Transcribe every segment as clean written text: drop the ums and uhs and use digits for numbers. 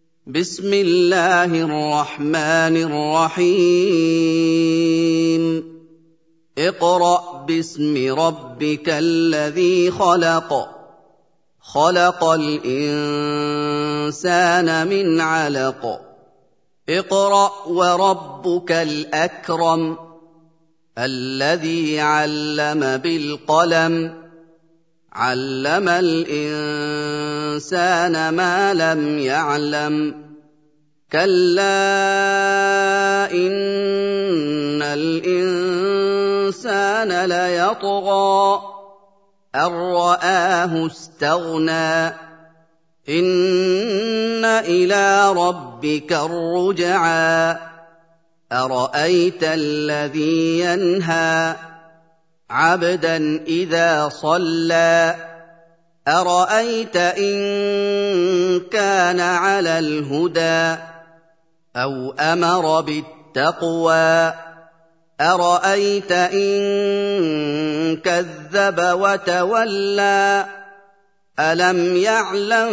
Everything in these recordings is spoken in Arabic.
بسم الله الرحمن الرحيم اقرأ باسم ربك الذي خلق الإنسان من علق اقرأ وربك الأكرم الذي علم بالقلم علم الإنسان ما لم يعلم كلا إن الإنسان ليطغى أن رآه استغنى إن إلى ربك الرجعى أرأيت الذي ينهى عبدا إذا صلى أرأيت إن كان على الهدى أو أمر بالتقوى أرأيت إن كذب وتولى ألم يعلم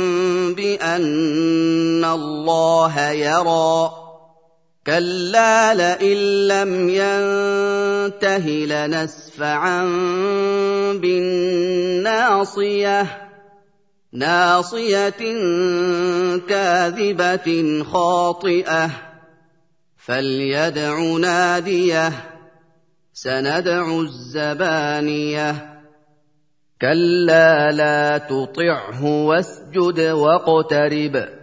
بأن الله يرى كلا لئن لم ينته لنسفعا ناصية كاذبة خاطئة فليدع ناديه سندع الزبانية كلا لا تطعه واسجد واقترب